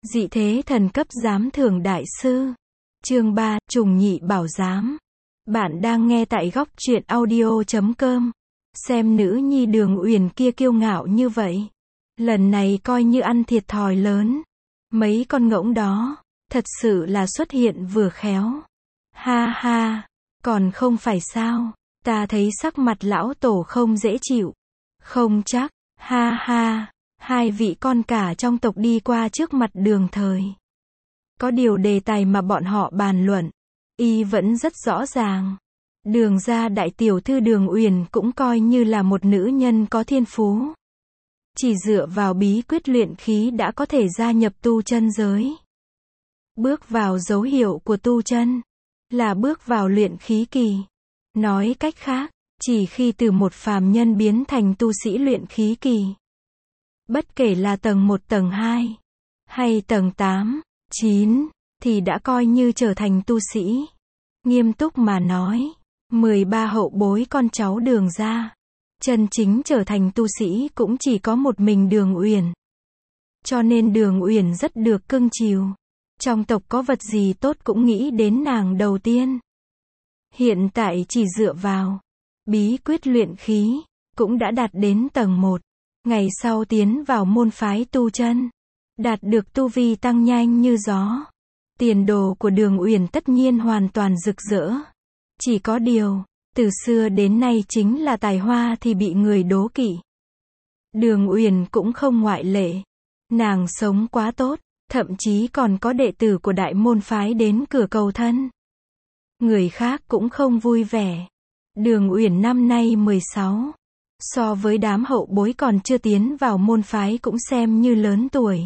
Dị thế thần cấp giám thưởng đại sư. Chương 3, trùng nhị bảo giám. Bạn đang nghe tại góc truyện audio.com. Xem nữ nhi Đường Uyển kia kiêu ngạo như vậy. Lần này coi như ăn thiệt thòi lớn. Mấy con ngỗng đó, thật sự là xuất hiện vừa khéo. Ha ha, còn không phải sao, ta thấy sắc mặt lão tổ không dễ chịu. Không chắc, ha ha. Hai vị con cả trong tộc đi qua trước mặt Đường Thời. Có điều đề tài mà bọn họ bàn luận, y vẫn rất rõ ràng. Đường gia đại tiểu thư Đường Uyển cũng coi như là một nữ nhân có thiên phú. Chỉ dựa vào bí quyết luyện khí đã có thể gia nhập tu chân giới. Bước vào dấu hiệu của tu chân, là bước vào luyện khí kỳ. Nói cách khác, chỉ khi từ một phàm nhân biến thành tu sĩ luyện khí kỳ. Bất kể là tầng 1 tầng 2, hay tầng 8, 9, thì đã coi như trở thành tu sĩ. Nghiêm túc mà nói, 13 hậu bối con cháu Đường gia, chân chính trở thành tu sĩ cũng chỉ có một mình Đường Uyển. Cho nên Đường Uyển rất được cưng chiều. Trong tộc có vật gì tốt cũng nghĩ đến nàng đầu tiên. Hiện tại chỉ dựa vào bí quyết luyện khí, cũng đã đạt đến tầng 1. Ngày sau tiến vào môn phái tu chân, đạt được tu vi tăng nhanh như gió. Tiền đồ của Đường Uyển tất nhiên hoàn toàn rực rỡ. Chỉ có điều, từ xưa đến nay chính là tài hoa thì bị người đố kỵ. Đường Uyển cũng không ngoại lệ. Nàng sống quá tốt, thậm chí còn có đệ tử của đại môn phái đến cửa cầu thân. Người khác cũng không vui vẻ. Đường Uyển năm nay 16. So với đám hậu bối còn chưa tiến vào môn phái cũng xem như lớn tuổi.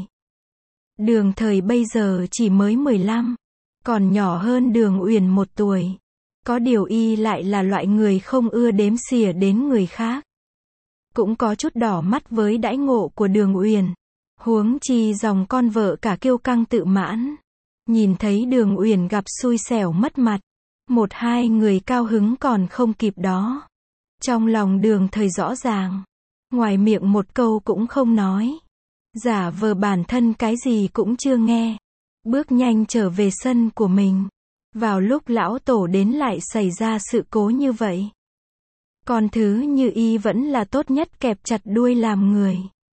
Đường Thời bây giờ chỉ mới 15, còn nhỏ hơn Đường Uyển 1 tuổi. Có điều y lại là loại người không ưa đếm xỉa đến người khác. Cũng có chút đỏ mắt với đãi ngộ của Đường Uyển. Huống chi dòng con vợ cả kiêu căng tự mãn. Nhìn thấy Đường Uyển gặp xui xẻo mất mặt, một hai người cao hứng còn không kịp đó. Trong lòng Đường Thời rõ ràng, ngoài miệng một câu cũng không nói. Giả vờ bản thân cái gì cũng chưa nghe. Bước nhanh trở về sân của mình. Vào lúc lão tổ đến lại xảy ra sự cố như vậy. Còn thứ như y vẫn là tốt nhất kẹp chặt đuôi làm người.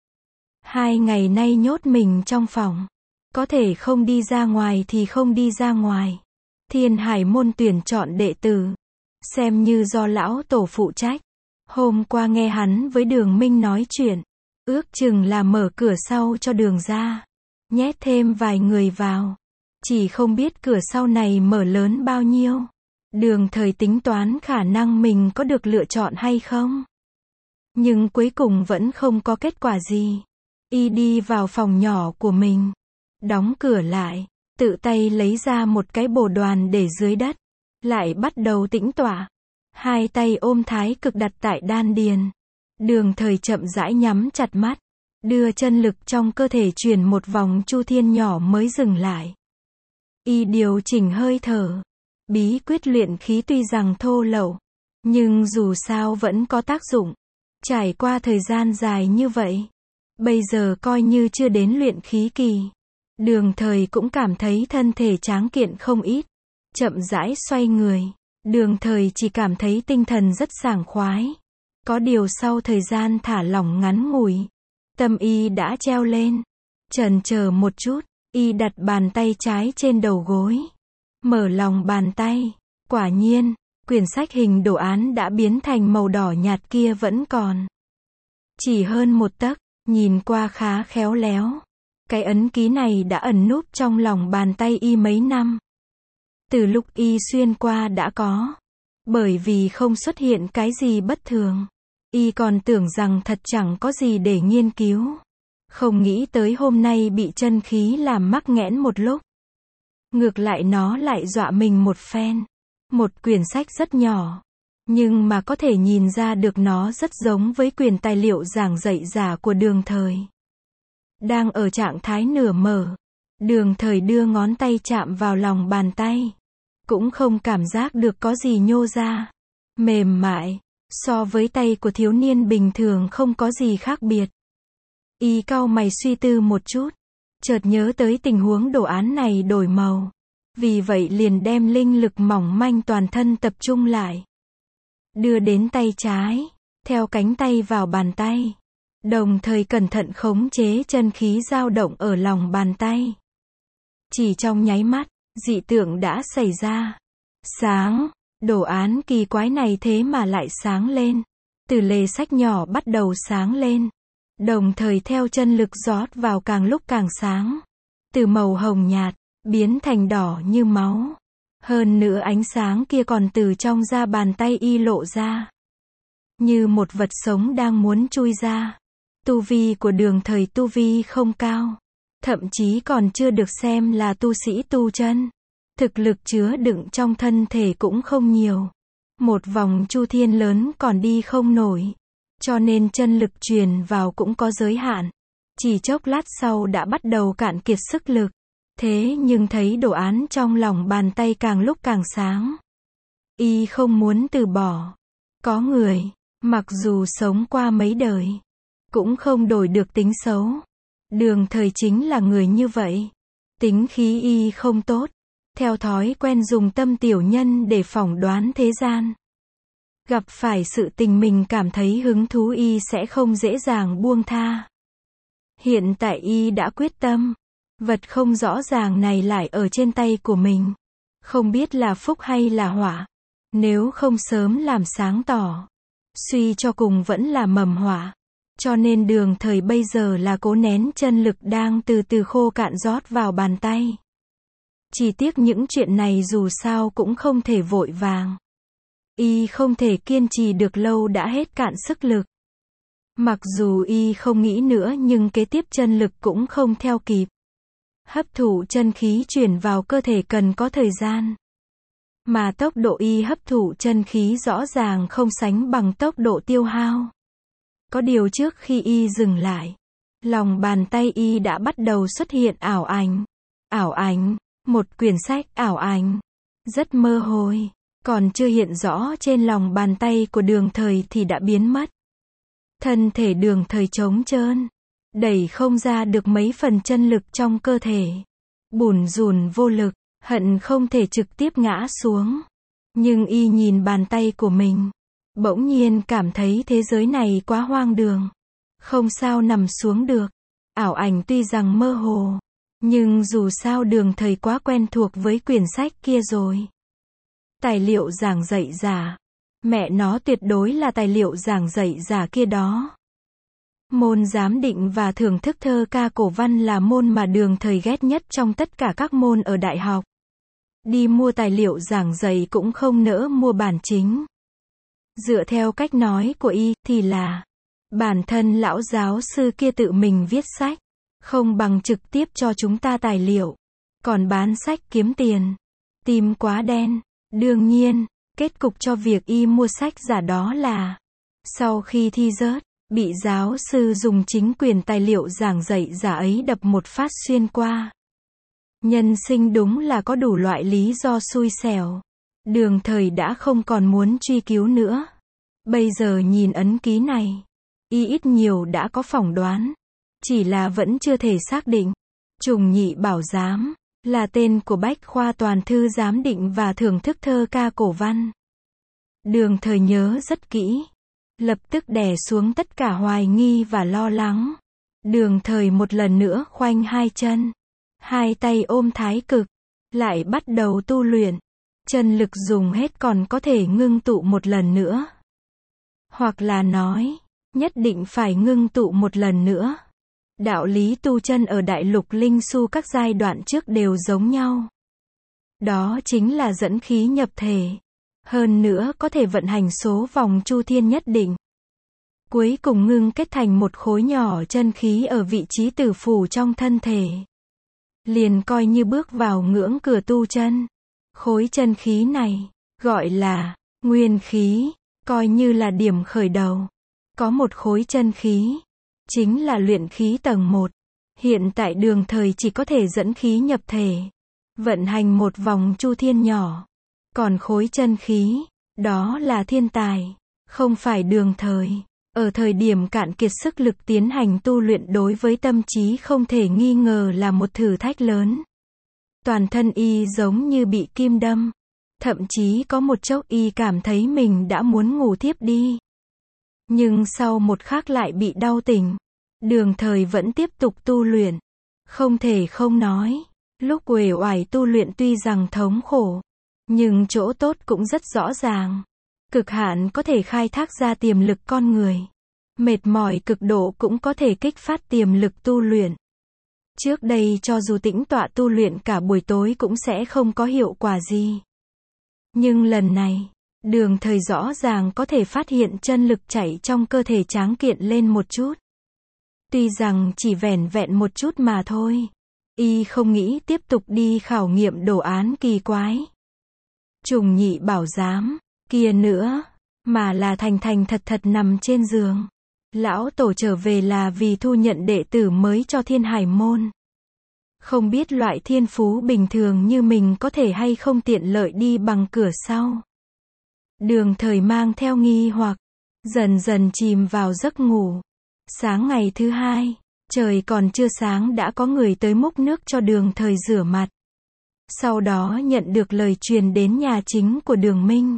2 ngày nay nhốt mình trong phòng. Có thể không đi ra ngoài thì không đi ra ngoài. Thiên Hải môn tuyển chọn đệ tử, xem như do lão tổ phụ trách. Hôm qua nghe hắn với Đường Minh nói chuyện, ước chừng là mở cửa sau cho Đường gia, nhét thêm vài người vào. Chỉ không biết cửa sau này mở lớn bao nhiêu. Đường Thời tính toán khả năng mình có được lựa chọn hay không. Nhưng cuối cùng vẫn không có kết quả gì. Y đi vào phòng nhỏ của mình, đóng cửa lại, tự tay lấy ra một cái bồ đoàn để dưới đất, lại bắt đầu tĩnh tọa. Hai tay ôm thái cực đặt tại đan điền. Đường Thời chậm rãi nhắm chặt mắt, đưa chân lực trong cơ thể chuyển một vòng chu thiên nhỏ mới dừng lại. Y điều chỉnh hơi thở. Bí quyết luyện khí tuy rằng thô lậu, nhưng dù sao vẫn có tác dụng. Trải qua thời gian dài như vậy, bây giờ coi như chưa đến luyện khí kỳ. Đường Thời cũng cảm thấy thân thể tráng kiện không ít. Chậm rãi xoay người. Đường Thời chỉ cảm thấy tinh thần rất sảng khoái. Có điều sau thời gian thả lỏng ngắn ngủi, tâm y đã treo lên. Chần chờ một chút, y đặt bàn tay trái trên đầu gối. Mở lòng bàn tay. Quả nhiên, quyển sách hình đồ án đã biến thành màu đỏ nhạt kia vẫn còn. Chỉ hơn 1 tấc, nhìn qua khá khéo léo. Cái ấn ký này đã ẩn núp trong lòng bàn tay y mấy năm. Từ lúc y xuyên qua đã có. Bởi vì không xuất hiện cái gì bất thường, y còn tưởng rằng thật chẳng có gì để nghiên cứu. Không nghĩ tới hôm nay bị chân khí làm mắc nghẽn một lúc. Ngược lại nó lại dọa mình một phen. Một quyển sách rất nhỏ, nhưng mà có thể nhìn ra được nó rất giống với quyển tài liệu giảng dạy giả của Đường Thời. Đang ở trạng thái nửa mở, Đường Thời đưa ngón tay chạm vào lòng bàn tay. Cũng không cảm giác được có gì nhô ra. Mềm mại, so với tay của thiếu niên bình thường không có gì khác biệt. Y cau mày suy tư một chút. chợt nhớ tới tình huống đồ án này đổi màu. Vì vậy liền đem linh lực mỏng manh toàn thân tập trung lại. Đưa đến tay trái, theo cánh tay vào bàn tay. Đồng thời cẩn thận khống chế chân khí dao động ở lòng bàn tay. Chỉ trong nháy mắt, dị tượng đã xảy ra. Sáng, đồ án kỳ quái này thế mà lại sáng lên. Từ lề sách nhỏ bắt đầu sáng lên. Đồng thời theo chân lực rót vào càng lúc càng sáng. Từ màu hồng nhạt, biến thành đỏ như máu. Hơn nữa ánh sáng kia còn từ trong da bàn tay y lộ ra. Như một vật sống đang muốn chui ra. Tu vi của Đường Thời tu vi không cao. Thậm chí còn chưa được xem là tu sĩ tu chân. Thực lực chứa đựng trong thân thể cũng không nhiều. Một vòng chu thiên lớn còn đi không nổi. Cho nên chân lực truyền vào cũng có giới hạn. Chỉ chốc lát sau đã bắt đầu cạn kiệt sức lực. Thế nhưng thấy đồ án trong lòng bàn tay càng lúc càng sáng. Y không muốn từ bỏ. Có người, mặc dù sống qua mấy đời, cũng không đổi được tính xấu. Đường Thời chính là người như vậy. Tính khí y không tốt. Theo thói quen dùng tâm tiểu nhân để phỏng đoán thế gian. Gặp phải sự tình mình cảm thấy hứng thú y sẽ không dễ dàng buông tha. Hiện tại y đã quyết tâm. Vật không rõ ràng này lại ở trên tay của mình. Không biết là phúc hay là họa. Nếu không sớm làm sáng tỏ, suy cho cùng vẫn là mầm họa. Cho nên Đường Thời bây giờ là cố nén chân lực đang từ từ khô cạn rót vào bàn tay. Chỉ tiếc những chuyện này dù sao cũng không thể vội vàng. Y không thể kiên trì được lâu đã hết cạn sức lực. Mặc dù y không nghĩ nữa nhưng kế tiếp chân lực cũng không theo kịp. Hấp thụ chân khí chuyển vào cơ thể cần có thời gian. Mà tốc độ y hấp thụ chân khí rõ ràng không sánh bằng tốc độ tiêu hao. Có điều trước khi y dừng lại, lòng bàn tay y đã bắt đầu xuất hiện ảo ảnh. Ảo ảnh, một quyển sách ảo ảnh. Rất mơ hồ, còn chưa hiện rõ trên lòng bàn tay của Đường Thời thì đã biến mất. Thân thể Đường Thời trống trơn, đẩy không ra được mấy phần chân lực trong cơ thể. Bủn rủn vô lực, hận không thể trực tiếp ngã xuống. Nhưng y nhìn bàn tay của mình, bỗng nhiên cảm thấy thế giới này quá hoang đường. Không sao nằm xuống được. Ảo ảnh tuy rằng mơ hồ, nhưng dù sao Đường Thời quá quen thuộc với quyển sách kia rồi. Tài liệu giảng dạy giả. Mẹ nó tuyệt đối là tài liệu giảng dạy giả kia đó. Môn giám định và thưởng thức thơ ca cổ văn là môn mà Đường Thời ghét nhất trong tất cả các môn ở đại học. Đi mua tài liệu giảng dạy cũng không nỡ mua bản chính. Dựa theo cách nói của y thì là bản thân lão giáo sư kia tự mình viết sách, không bằng trực tiếp cho chúng ta tài liệu. Còn bán sách kiếm tiền. Tim quá đen. Đương nhiên, kết cục cho việc y mua sách giả đó là sau khi thi rớt, bị giáo sư dùng chính quyền tài liệu giảng dạy giả ấy đập một phát xuyên qua. Nhân sinh đúng là có đủ loại lý do xui xẻo. Đường Thời đã không còn muốn truy cứu nữa. Bây giờ nhìn ấn ký này, y ít nhiều đã có phỏng đoán. Chỉ là vẫn chưa thể xác định. Trùng Nhị Bảo Giám là tên của bách khoa toàn thư giám định và thưởng thức thơ ca cổ văn. Đường Thời nhớ rất kỹ. Lập tức đè xuống tất cả hoài nghi và lo lắng. Đường Thời một lần nữa khoanh hai chân. Hai tay ôm thái cực. Lại bắt đầu tu luyện. Chân lực dùng hết còn có thể ngưng tụ một lần nữa. Hoặc là nói, nhất định phải ngưng tụ một lần nữa. Đạo lý tu chân ở đại lục linh su các giai đoạn trước đều giống nhau. Đó chính là dẫn khí nhập thể. Hơn nữa có thể vận hành số vòng chu thiên nhất định. Cuối cùng ngưng kết thành một khối nhỏ chân khí ở vị trí tử phủ trong thân thể. Liền coi như bước vào ngưỡng cửa tu chân. Khối chân khí này, gọi là nguyên khí, coi như là điểm khởi đầu. Có một khối chân khí, chính là luyện khí tầng 1. Hiện tại Đường Thời chỉ có thể dẫn khí nhập thể, vận hành một vòng chu thiên nhỏ. Còn khối chân khí, đó là thiên tài, không phải Đường Thời. Ở thời điểm cạn kiệt sức lực tiến hành tu luyện đối với tâm trí không thể nghi ngờ là một thử thách lớn. Toàn thân y giống như bị kim đâm. Thậm chí có một chốc y cảm thấy mình đã muốn ngủ thiếp đi. Nhưng sau một khắc lại bị đau tỉnh. Đường Thời vẫn tiếp tục tu luyện. Không thể không nói, lúc uể oải tu luyện tuy rằng thống khổ, nhưng chỗ tốt cũng rất rõ ràng. Cực hạn có thể khai thác ra tiềm lực con người. Mệt mỏi cực độ cũng có thể kích phát tiềm lực tu luyện. Trước đây cho dù tĩnh tọa tu luyện cả buổi tối cũng sẽ không có hiệu quả gì. Nhưng lần này, Đường Thời rõ ràng có thể phát hiện chân lực chảy trong cơ thể tráng kiện lên một chút. Tuy rằng chỉ vẻn vẹn một chút mà thôi. Y không nghĩ tiếp tục đi khảo nghiệm đồ án kỳ quái. Trùng nhị bảo giám, kia nữa, mà là thành thành thật thật nằm trên giường. Lão tổ trở về là vì thu nhận đệ tử mới cho Thiên Hải môn. Không biết loại thiên phú bình thường như mình có thể hay không tiện lợi đi bằng cửa sau. Đường Thời mang theo nghi hoặc, dần dần chìm vào giấc ngủ. Sáng ngày thứ hai, trời còn chưa sáng đã có người tới múc nước cho Đường Thời rửa mặt. Sau đó nhận được lời truyền đến nhà chính của Đường Minh.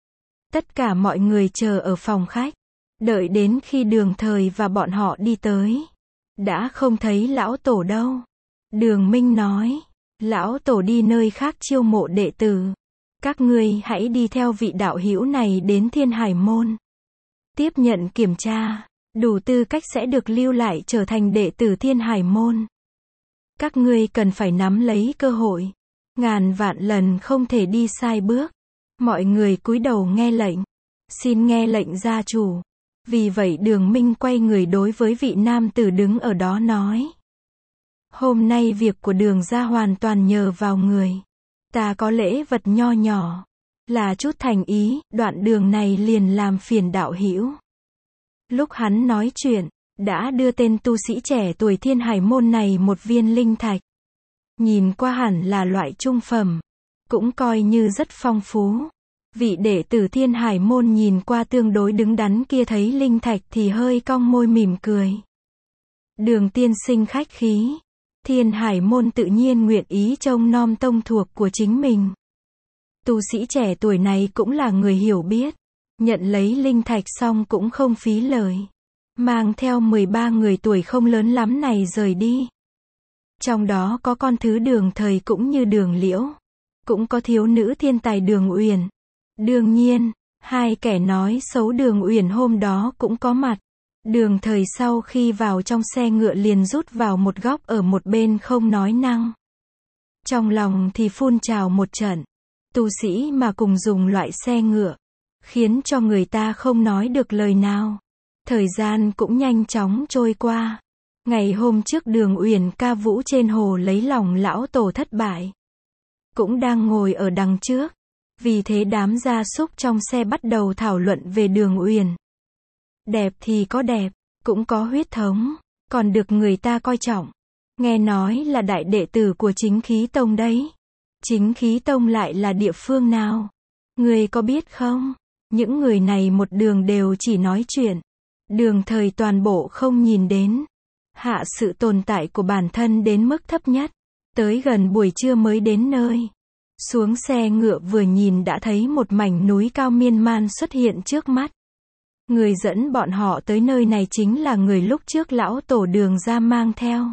Tất cả mọi người chờ ở phòng khách. Đợi đến khi Đường Thời và bọn họ đi tới. Đã không thấy lão tổ đâu. Đường Minh nói, lão tổ đi nơi khác chiêu mộ đệ tử. Các ngươi hãy đi theo vị đạo hữu này đến Thiên Hải môn. Tiếp nhận kiểm tra, đủ tư cách sẽ được lưu lại trở thành đệ tử Thiên Hải môn. Các ngươi cần phải nắm lấy cơ hội. Ngàn vạn lần không thể đi sai bước. Mọi người cúi đầu nghe lệnh. Xin nghe lệnh gia chủ. Vì vậy Đường Minh quay người đối với vị nam tử đứng ở đó nói. Hôm nay việc của Đường gia hoàn toàn nhờ vào người. Ta có lễ vật nho nhỏ. Là chút thành ý, đoạn đường này liền làm phiền đạo hữu. Lúc hắn nói chuyện, đã đưa tên tu sĩ trẻ tuổi Thiên Hải môn này một viên linh thạch. Nhìn qua hẳn là loại trung phẩm. Cũng coi như rất phong phú. Vị đệ tử Thiên Hải môn nhìn qua tương đối đứng đắn kia thấy linh thạch thì hơi cong môi mỉm cười. Đường tiên sinh khách khí. Thiên Hải môn tự nhiên nguyện ý trông nom tông thuộc của chính mình. Tu sĩ trẻ tuổi này cũng là người hiểu biết. Nhận lấy linh thạch xong cũng không phí lời. Mang theo 13 người tuổi không lớn lắm này rời đi. Trong đó có con thứ Đường Thời cũng như Đường Liễu. Cũng có thiếu nữ thiên tài Đường Uyển. Đương nhiên, hai kẻ nói xấu Đường Uyển hôm đó cũng có mặt. Đường Thời sau khi vào trong xe ngựa liền rút vào một góc ở một bên không nói năng. Trong lòng thì phun trào một trận. Tu sĩ mà cùng dùng loại xe ngựa, khiến cho người ta không nói được lời nào. Thời gian cũng nhanh chóng trôi qua. Ngày hôm trước Đường Uyển ca vũ trên hồ lấy lòng lão tổ thất bại. Cũng đang ngồi ở đằng trước. Vì thế đám gia súc trong xe bắt đầu thảo luận về Đường Uyển. Đẹp thì có đẹp, cũng có huyết thống, còn được người ta coi trọng. Nghe nói là đại đệ tử của Chính Khí Tông đấy. Chính Khí Tông lại là địa phương nào? Người có biết không? Những người này một đường đều chỉ nói chuyện. Đường Thời toàn bộ không nhìn đến. Hạ sự tồn tại của bản thân đến mức thấp nhất. Tới gần buổi trưa mới đến nơi. Xuống xe ngựa vừa nhìn đã thấy một mảnh núi cao miên man xuất hiện trước mắt. Người dẫn bọn họ tới nơi này chính là người lúc trước lão tổ Đường gia mang theo.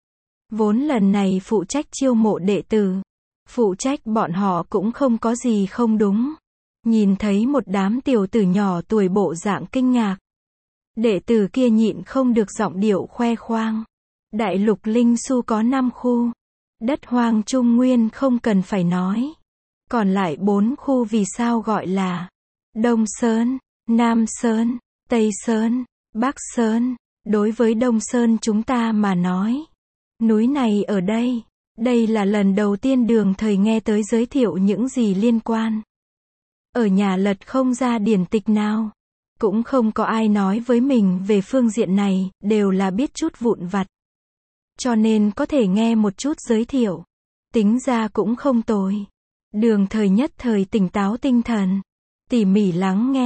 Vốn lần này phụ trách chiêu mộ đệ tử. Phụ trách bọn họ cũng không có gì không đúng. Nhìn thấy một đám tiểu tử nhỏ tuổi bộ dạng kinh ngạc. Đệ tử kia nhịn không được giọng điệu khoe khoang. Đại lục Linh Su có 5 khu. Đất hoang Trung Nguyên không cần phải nói. Còn lại 4 khu vì sao gọi là Đông Sơn, Nam Sơn, Tây Sơn, Bắc Sơn. Đối với Đông Sơn chúng ta mà nói, núi này ở đây. Đây là lần đầu tiên Đường Thời nghe tới giới thiệu những gì liên quan. Ở nhà lật không ra điển tịch nào. Cũng không có ai nói với mình về phương diện này, đều là biết chút vụn vặt. Cho nên có thể nghe một chút giới thiệu. Tính ra cũng không tồi. Đường Thời nhất thời tỉnh táo tinh thần. Tỉ mỉ lắng nghe.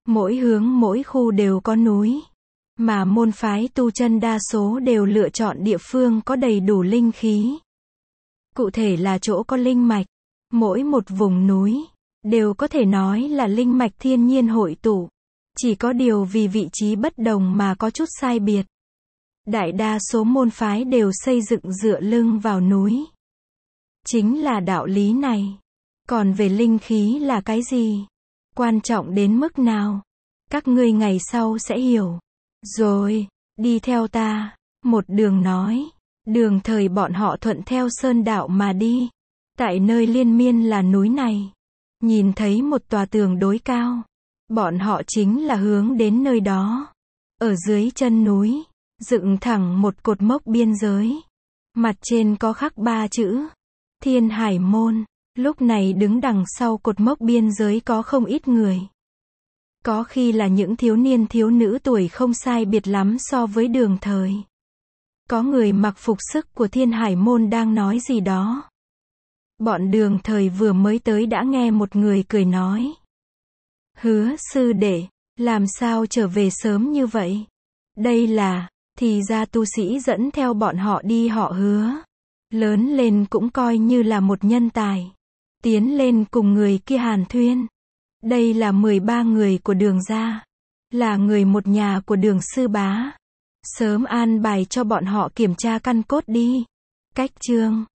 Mỗi hướng mỗi khu đều có núi. Mà môn phái tu chân đa số đều lựa chọn địa phương có đầy đủ linh khí. Cụ thể là chỗ có linh mạch. Mỗi một vùng núi đều có thể nói là linh mạch thiên nhiên hội tụ. Chỉ có điều vì vị trí bất đồng mà có chút sai biệt. Đại đa số môn phái đều xây dựng dựa lưng vào núi. Chính là đạo lý này. Còn về linh khí là cái gì? Quan trọng đến mức nào? Các ngươi ngày sau sẽ hiểu. Rồi, đi theo ta. Một đường nói. Đường thời bọn họ thuận theo sơn đạo mà đi. Tại nơi liên miên là núi này. Nhìn thấy một tòa tường đối cao. Bọn họ chính là hướng đến nơi đó. Ở dưới chân núi, dựng thẳng một cột mốc biên giới. Mặt trên có khắc 3 chữ. Thiên Hải Môn. Lúc này đứng đằng sau cột mốc biên giới có không ít người. Có khi là những thiếu niên thiếu nữ tuổi không sai biệt lắm so với đường thời. Có người mặc phục sức của Thiên Hải Môn đang nói gì đó. Bọn đường thời vừa mới tới đã nghe một người cười nói. Hứa sư đệ, làm sao trở về sớm như vậy? Đây là, thì ra tu sĩ dẫn theo bọn họ đi họ Hứa. Lớn lên cũng coi như là một nhân tài. Tiến lên cùng người kia hàn thuyên. Đây là 13 người của đường gia. Là người một nhà của đường sư bá. Sớm an bài cho bọn họ kiểm tra căn cốt đi. Cách chương